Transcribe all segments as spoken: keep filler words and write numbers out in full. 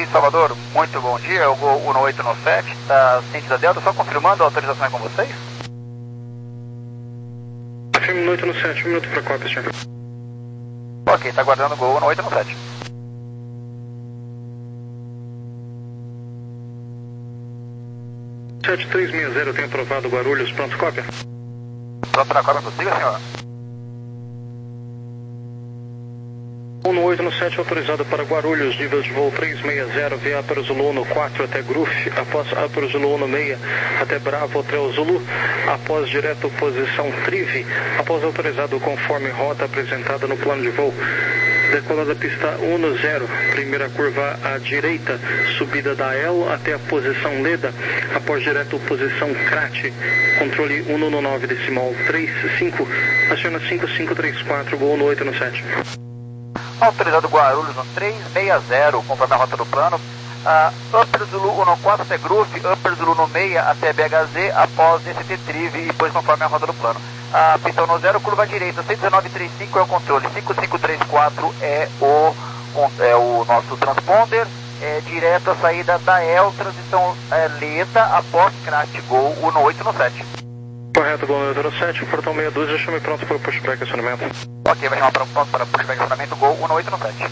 Salvador, muito bom dia, é o Gol um oito nove sete, da Ciência da Delta, só confirmando a autorização é com vocês? um minuto no sete, um minuto para cópia, senhor. Ok, está aguardando o Gol um oito nove sete. sete três seis zero, tenho aprovado Guarulhos, pronto, cópia. Pronto para a cópia, consiga, senhor? um oito nove sete autorizado para Guarulhos, nível de voo três seis zero, via Upper Zulu no quatro até Gruf, após Upper Zulu no seis até Bravo Hotel Zulu, após direto posição Trive, após autorizado conforme rota apresentada no plano de voo. Decola da pista um zero, primeira curva à direita, subida da L até a posição Leda, após direto posição Crat, controle um nove decimal três cinco, aciona cinco cinco três quatro, Gol um oito nove sete. Autorizado Guarulhos no três seis zero, conforme a rota do plano. Uh, Upper Zulu um quatro até Gruf, Upper Zulu no seis até B H Z, após S T Trive e depois conforme a rota do plano. A uh, pista um zero, curva direita, cento e dezenove trinta e cinco é o controle, cinco cinco três quatro é o, é o nosso transponder, é direto a saída da E L, transição é, Leda, após Crat, Gol um oito nove sete. Correto, Gol um oito nove sete, portão meia dúzia, chame pronto para o pushback acionamento. Ok, vai chamar pronto para pushback acionamento, Gol um oito nove sete.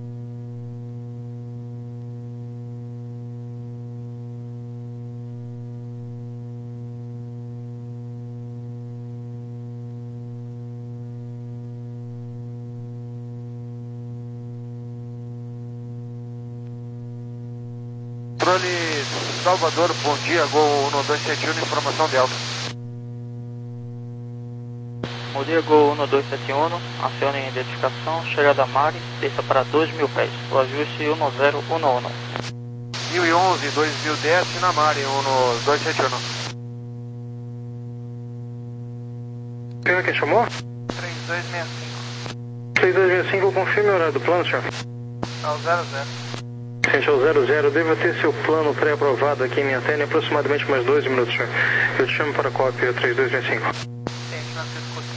Controle Salvador, bom dia, Gol um dois sete um, informação Delta. Bom dia, Gol um dois sete um, acione a identificação, chegada a Mari, desça para dois mil pés, o ajuste um zero um um. mil e onze, dois mil desce na Mari, um dois sete um. Quem é que chamou? três dois seis cinco. três dois seis cinco, confirme o horário do plano, senhor. É o zero zero. Gente, é o zero zero, devo ter seu plano pré-aprovado aqui em minha antena em aproximadamente mais dois minutos, senhor. Eu te chamo para a cópia três dois seis cinco. Gente, não se escuta.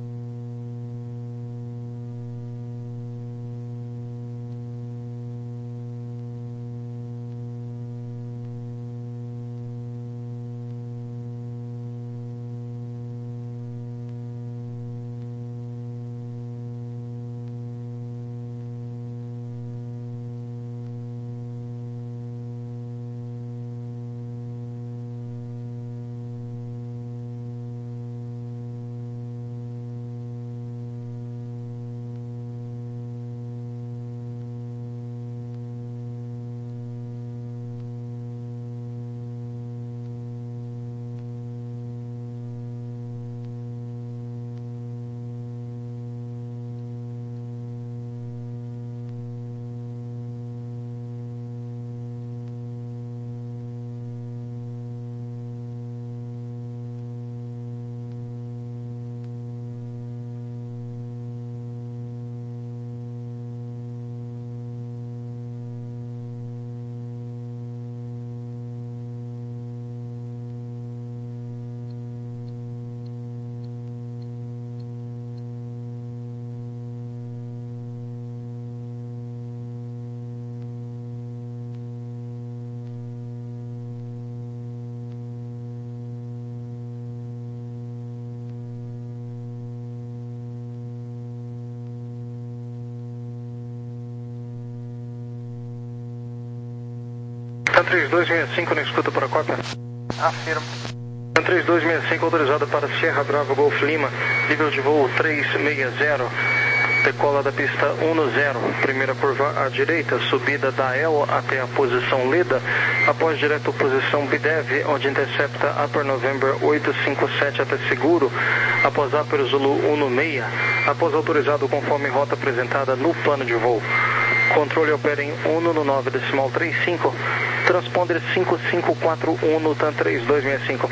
três dois seis cinco, na escuta para a cópia. Afirmo. três dois seis cinco, autorizado para Sierra Bravo Golf Lima, nível de voo três seis zero, decola da pista um zero, primeira curva à direita, subida da L até a posição Leda, após direto posição B D E V, onde intercepta Upper November oito cinco sete até seguro, após Upper Zulu um seis, após autorizado conforme rota apresentada no plano de voo. Controle opera em um nove decimal três cinco, transponder cinco cinco quatro um no TAM três dois seis cinco.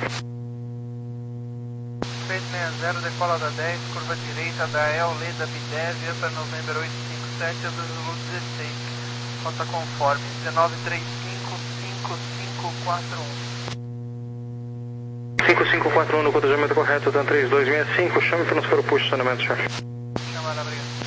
três seis zero, decola da dez, curva direita da E L, Leda, B D E V, Upper November oito cinco sete, do Zulu dezesseis, rota conforme, um nove três cinco cinco cinco quatro um. cinco cinco quatro um no cotejamento correto, TAM três dois seis cinco, chame para nos para o push, estacionamento, senhor. Chamada, obrigado.